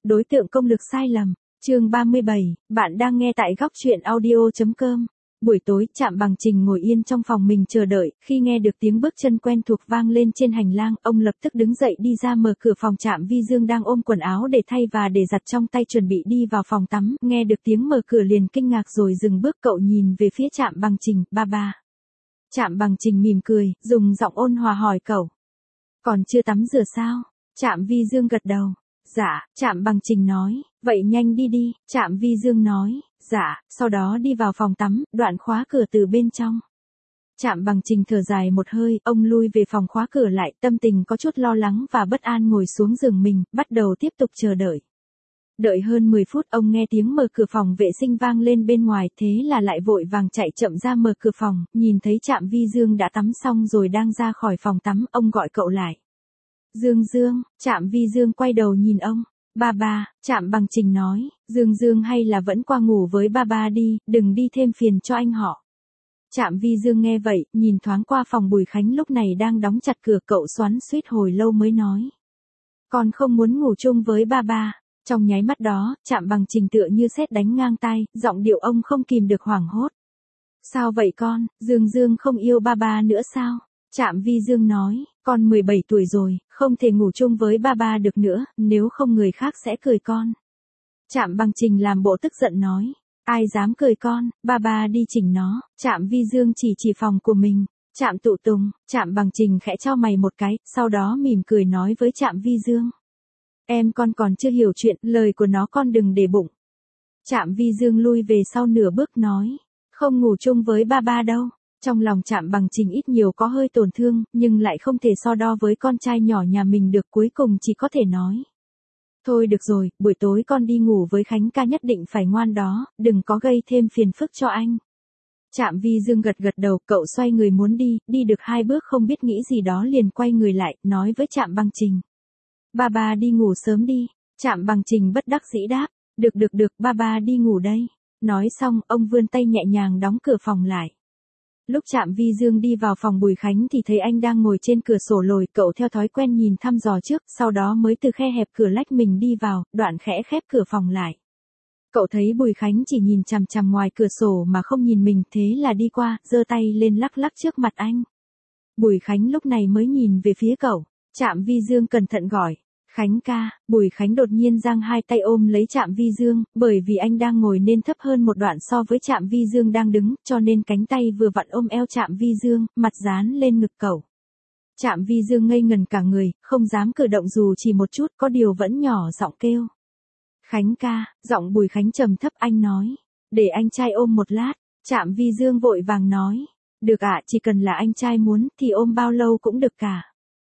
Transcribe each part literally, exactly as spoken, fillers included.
đối tượng công lực sai lầm. Chương ba mươi bảy, bạn đang nghe tại góc truyện audio chấm com. Buổi tối, Trạm Bằng Trình ngồi yên trong phòng mình chờ đợi, khi nghe được tiếng bước chân quen thuộc vang lên trên hành lang, ông lập tức đứng dậy đi ra mở cửa phòng. Trạm Vi Dương đang ôm quần áo để thay và để giặt trong tay chuẩn bị đi vào phòng tắm, nghe được tiếng mở cửa liền kinh ngạc rồi dừng bước. Cậu nhìn về phía Trạm Bằng Trình, ba ba. Trạm Bằng Trình mỉm cười, dùng giọng ôn hòa hỏi cậu. Còn chưa tắm rửa sao? Trạm Vi Dương gật đầu. Dạ, Trạm Bằng Trình nói, vậy nhanh đi đi. Trạm Vi Dương nói, dạ, sau đó đi vào phòng tắm, đoạn khóa cửa từ bên trong. Trạm Bằng Trình thở dài một hơi, ông lui về phòng khóa cửa lại, tâm tình có chút lo lắng và bất an ngồi xuống giường mình, bắt đầu tiếp tục chờ đợi. Đợi hơn mười phút ông nghe tiếng mở cửa phòng vệ sinh vang lên bên ngoài, thế là lại vội vàng chạy chậm ra mở cửa phòng, nhìn thấy Trạm Vi Dương đã tắm xong rồi đang ra khỏi phòng tắm, ông gọi cậu lại. Dương Dương, Trạm Vi Dương quay đầu nhìn ông. Ba ba, Trạm Bằng Trình nói, Dương Dương hay là vẫn qua ngủ với ba ba đi, đừng đi thêm phiền cho anh họ. Trạm Vi Dương nghe vậy, nhìn thoáng qua phòng Bùi Khánh lúc này đang đóng chặt cửa, cậu xoắn xuýt hồi lâu mới nói. Con không muốn ngủ chung với ba ba. Trong nháy mắt đó, Trạm Bằng Trình tựa như sét đánh ngang tai, giọng điệu ông không kìm được hoảng hốt. Sao vậy con, Dương Dương không yêu ba ba nữa sao? Trạm Vi Dương nói, con mười bảy tuổi rồi, không thể ngủ chung với ba ba được nữa, nếu không người khác sẽ cười con. Trạm Bằng Trình làm bộ tức giận nói, ai dám cười con, ba ba đi chỉnh nó. Trạm Vi Dương chỉ chỉ phòng của mình. Trạm Tụ Tùng. Trạm Bằng Trình khẽ chau mày một cái, sau đó mỉm cười nói với Trạm Vi Dương. Em con còn chưa hiểu chuyện, lời của nó con đừng để bụng. Trạm Vi Dương lui về sau nửa bước nói, không ngủ chung với ba ba đâu. Trong lòng Trạm Bằng Trình ít nhiều có hơi tổn thương, nhưng lại không thể so đo với con trai nhỏ nhà mình được, cuối cùng chỉ có thể nói. Thôi được rồi, buổi tối con đi ngủ với Khánh ca, nhất định phải ngoan đó, đừng có gây thêm phiền phức cho anh. Trạm Vi Dương gật gật đầu, cậu xoay người muốn đi, đi được hai bước không biết nghĩ gì đó liền quay người lại, nói với Trạm Bằng Trình. Ba ba đi ngủ sớm đi. Trạm Bằng Trình bất đắc dĩ đáp, được được được, ba ba đi ngủ đây. Nói xong, ông vươn tay nhẹ nhàng đóng cửa phòng lại. Lúc Trạm Vi Dương đi vào phòng Bùi Khánh thì thấy anh đang ngồi trên cửa sổ lồi, cậu theo thói quen nhìn thăm dò trước, sau đó mới từ khe hẹp cửa lách mình đi vào, đoạn khẽ khép cửa phòng lại. Cậu thấy Bùi Khánh chỉ nhìn chằm chằm ngoài cửa sổ mà không nhìn mình, thế là đi qua, giơ tay lên lắc lắc trước mặt anh. Bùi Khánh lúc này mới nhìn về phía cậu. Trạm Vi Dương cẩn thận gọi. Khánh ca. Bùi Khánh đột nhiên giang hai tay ôm lấy Trạm Vi Dương, bởi vì anh đang ngồi nên thấp hơn một đoạn so với Trạm Vi Dương đang đứng, cho nên cánh tay vừa vặn ôm eo Trạm Vi Dương, mặt dán lên ngực cậu. Trạm Vi Dương ngây ngần cả người, không dám cử động dù chỉ một chút, có điều vẫn nhỏ giọng kêu. Khánh ca. Giọng Bùi Khánh trầm thấp, anh nói. Để anh trai ôm một lát. Trạm Vi Dương vội vàng nói. Được ạ, chỉ cần là anh trai muốn thì ôm bao lâu cũng được cả.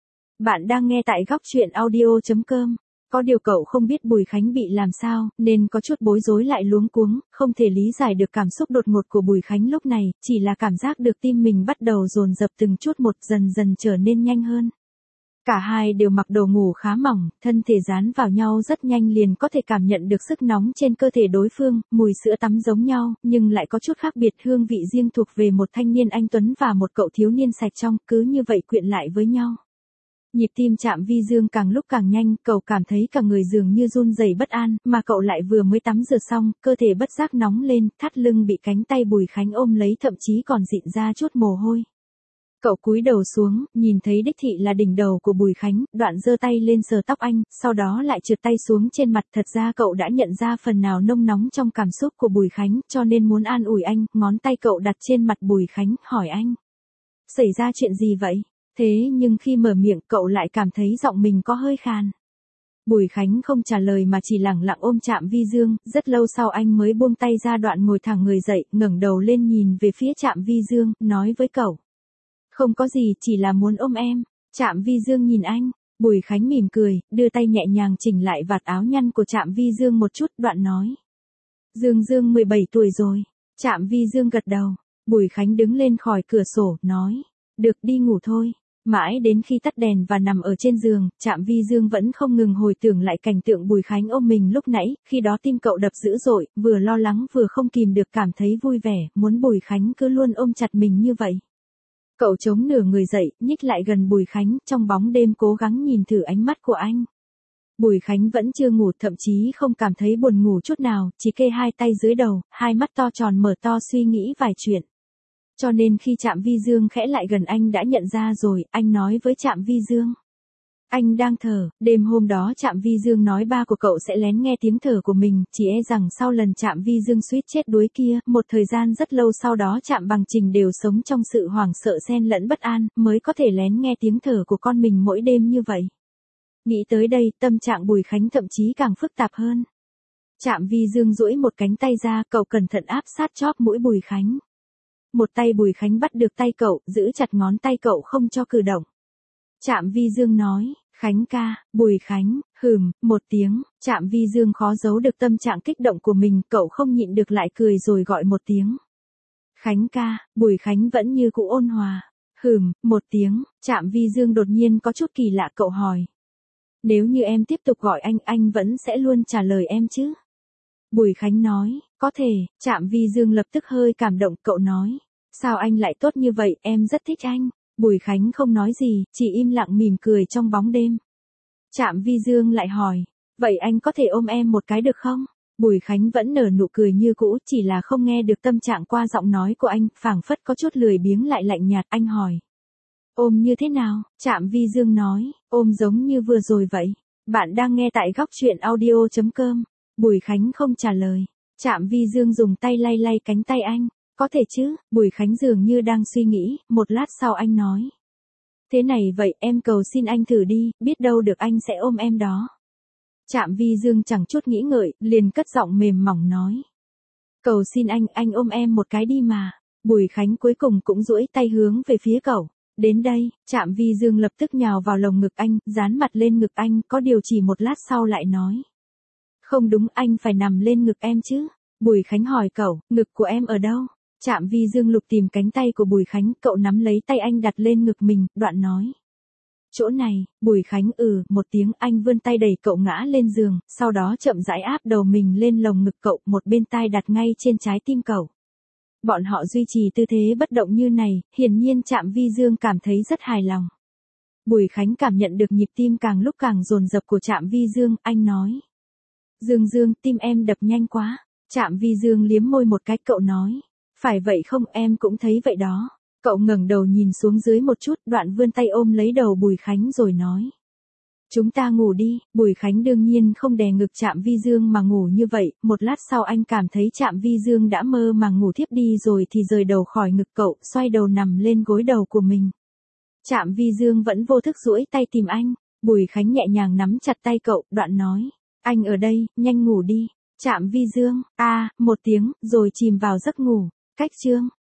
Bạn đang nghe tại góc truyện audio chấm com. Có điều cậu không biết Bùi Khánh bị làm sao, nên có chút bối rối lại luống cuống, không thể lý giải được cảm xúc đột ngột của Bùi Khánh lúc này, chỉ là cảm giác được tim mình bắt đầu dồn dập từng chút một, dần dần trở nên nhanh hơn. Cả hai đều mặc đồ ngủ khá mỏng, thân thể dán vào nhau rất nhanh liền có thể cảm nhận được sức nóng trên cơ thể đối phương, mùi sữa tắm giống nhau, nhưng lại có chút khác biệt, hương vị riêng thuộc về một thanh niên anh tuấn và một cậu thiếu niên sạch trong, cứ như vậy quyện lại với nhau. Nhịp tim Trạm Vi Dương càng lúc càng nhanh, cậu cảm thấy cả người dường như run rẩy bất an, mà cậu lại vừa mới tắm rửa xong, cơ thể bất giác nóng lên, thắt lưng bị cánh tay Bùi Khánh ôm lấy, thậm chí còn dịn ra chút mồ hôi. Cậu cúi đầu xuống, nhìn thấy đích thị là đỉnh đầu của Bùi Khánh, đoạn giơ tay lên sờ tóc anh, sau đó lại trượt tay xuống trên mặt. Thật ra cậu đã nhận ra phần nào nông nóng trong cảm xúc của Bùi Khánh, cho nên muốn an ủi anh, ngón tay cậu đặt trên mặt Bùi Khánh, hỏi anh. Xảy ra chuyện gì vậy? Thế nhưng khi mở miệng cậu lại cảm thấy giọng mình có hơi khàn. Bùi Khánh không trả lời mà chỉ lẳng lặng ôm Trạm Vi Dương, rất lâu sau anh mới buông tay ra, đoạn ngồi thẳng người dậy, ngẩng đầu lên nhìn về phía Trạm Vi Dương, nói với cậu. Không có gì, chỉ là muốn ôm em. Trạm Vi Dương nhìn anh, Bùi Khánh mỉm cười, đưa tay nhẹ nhàng chỉnh lại vạt áo nhăn của Trạm Vi Dương một chút, đoạn nói. Dương Dương mười bảy tuổi rồi. Trạm Vi Dương gật đầu. Bùi Khánh đứng lên khỏi cửa sổ, nói. Được, đi ngủ thôi. Mãi đến khi tắt đèn và nằm ở trên giường, Trạm Vi Dương vẫn không ngừng hồi tưởng lại cảnh tượng Bùi Khánh ôm mình lúc nãy, khi đó tim cậu đập dữ dội, vừa lo lắng vừa không kìm được cảm thấy vui vẻ, muốn Bùi Khánh cứ luôn ôm chặt mình như vậy. Cậu chống nửa người dậy, nhích lại gần Bùi Khánh, trong bóng đêm cố gắng nhìn thử ánh mắt của anh. Bùi Khánh vẫn chưa ngủ, thậm chí không cảm thấy buồn ngủ chút nào, chỉ kê hai tay dưới đầu, hai mắt to tròn mở to suy nghĩ vài chuyện. Cho nên khi Trạm Vi Dương khẽ lại gần anh đã nhận ra rồi, anh nói với Trạm Vi Dương. Anh đang thở, đêm hôm đó Trạm Vi Dương nói ba của cậu sẽ lén nghe tiếng thở của mình, chỉ e rằng sau lần Trạm Vi Dương suýt chết đuối kia, một thời gian rất lâu sau đó Trạm Bằng Trình đều sống trong sự hoảng sợ xen lẫn bất an, mới có thể lén nghe tiếng thở của con mình mỗi đêm như vậy. Nghĩ tới đây, tâm trạng Bùi Khánh thậm chí càng phức tạp hơn. Trạm Vi Dương duỗi một cánh tay ra, cậu cẩn thận áp sát chóp mũi Bùi Khánh. Một tay Bùi Khánh bắt được tay cậu, giữ chặt ngón tay cậu không cho cử động. Trạm Vi Dương nói, Khánh ca, Bùi Khánh, hừm, một tiếng, Trạm Vi Dương khó giấu được tâm trạng kích động của mình, cậu không nhịn được lại cười rồi gọi một tiếng. Khánh ca, Bùi Khánh vẫn như cũ ôn hòa. Hừm, một tiếng, Trạm Vi Dương đột nhiên có chút kỳ lạ, cậu hỏi. Nếu như em tiếp tục gọi anh, anh vẫn sẽ luôn trả lời em chứ? Bùi Khánh nói, có thể. Trạm Vi Dương lập tức hơi cảm động, cậu nói. Sao anh lại tốt như vậy, em rất thích anh. Bùi Khánh không nói gì, chỉ im lặng mỉm cười trong bóng đêm. Trạm Vi Dương lại hỏi, vậy anh có thể ôm em một cái được không? Bùi Khánh vẫn nở nụ cười như cũ, chỉ là không nghe được tâm trạng qua giọng nói của anh, phảng phất có chút lười biếng lại lạnh nhạt. Anh hỏi, ôm như thế nào? Trạm Vi Dương nói, ôm giống như vừa rồi vậy. Bạn đang nghe tại góc truyện audio chấm com. Bùi Khánh không trả lời. Trạm Vi Dương dùng tay lay lay cánh tay anh. Có thể chứ? Bùi Khánh dường như đang suy nghĩ, một lát sau anh nói. Thế này vậy, em cầu xin anh thử đi, biết đâu được anh sẽ ôm em đó. Trạm Vi Dương chẳng chút nghĩ ngợi, liền cất giọng mềm mỏng nói. Cầu xin anh, anh ôm em một cái đi mà. Bùi Khánh cuối cùng cũng duỗi tay hướng về phía cậu. Đến đây, Trạm Vi Dương lập tức nhào vào lồng ngực anh, dán mặt lên ngực anh, có điều chỉ một lát sau lại nói. Không đúng, anh phải nằm lên ngực em chứ. Bùi Khánh hỏi cậu, ngực của em ở đâu? Trạm Vi Dương lục tìm cánh tay của Bùi Khánh, cậu nắm lấy tay anh đặt lên ngực mình, đoạn nói. Chỗ này. Bùi Khánh ừ, một tiếng, anh vươn tay đẩy cậu ngã lên giường, sau đó chậm rãi áp đầu mình lên lồng ngực cậu, một bên tai đặt ngay trên trái tim cậu. Bọn họ duy trì tư thế bất động như này, hiển nhiên Trạm Vi Dương cảm thấy rất hài lòng. Bùi Khánh cảm nhận được nhịp tim càng lúc càng dồn dập của Trạm Vi Dương, anh nói. Dương Dương, tim em đập nhanh quá. Trạm Vi Dương liếm môi một cái, cậu nói. Phải vậy không, em cũng thấy vậy đó. Cậu ngẩng đầu nhìn xuống dưới một chút, đoạn vươn tay ôm lấy đầu Bùi Khánh rồi nói. Chúng ta ngủ đi. Bùi Khánh đương nhiên không đè ngực Trạm Vi Dương mà ngủ như vậy, một lát sau anh cảm thấy Trạm Vi Dương đã mơ màng ngủ thiếp đi rồi thì rời đầu khỏi ngực cậu, xoay đầu nằm lên gối đầu của mình. Trạm Vi Dương vẫn vô thức duỗi tay tìm anh. Bùi Khánh nhẹ nhàng nắm chặt tay cậu, đoạn nói. Anh ở đây, nhanh ngủ đi. Trạm Vi Dương, a, à, một tiếng, rồi chìm vào giấc ngủ. Cách chương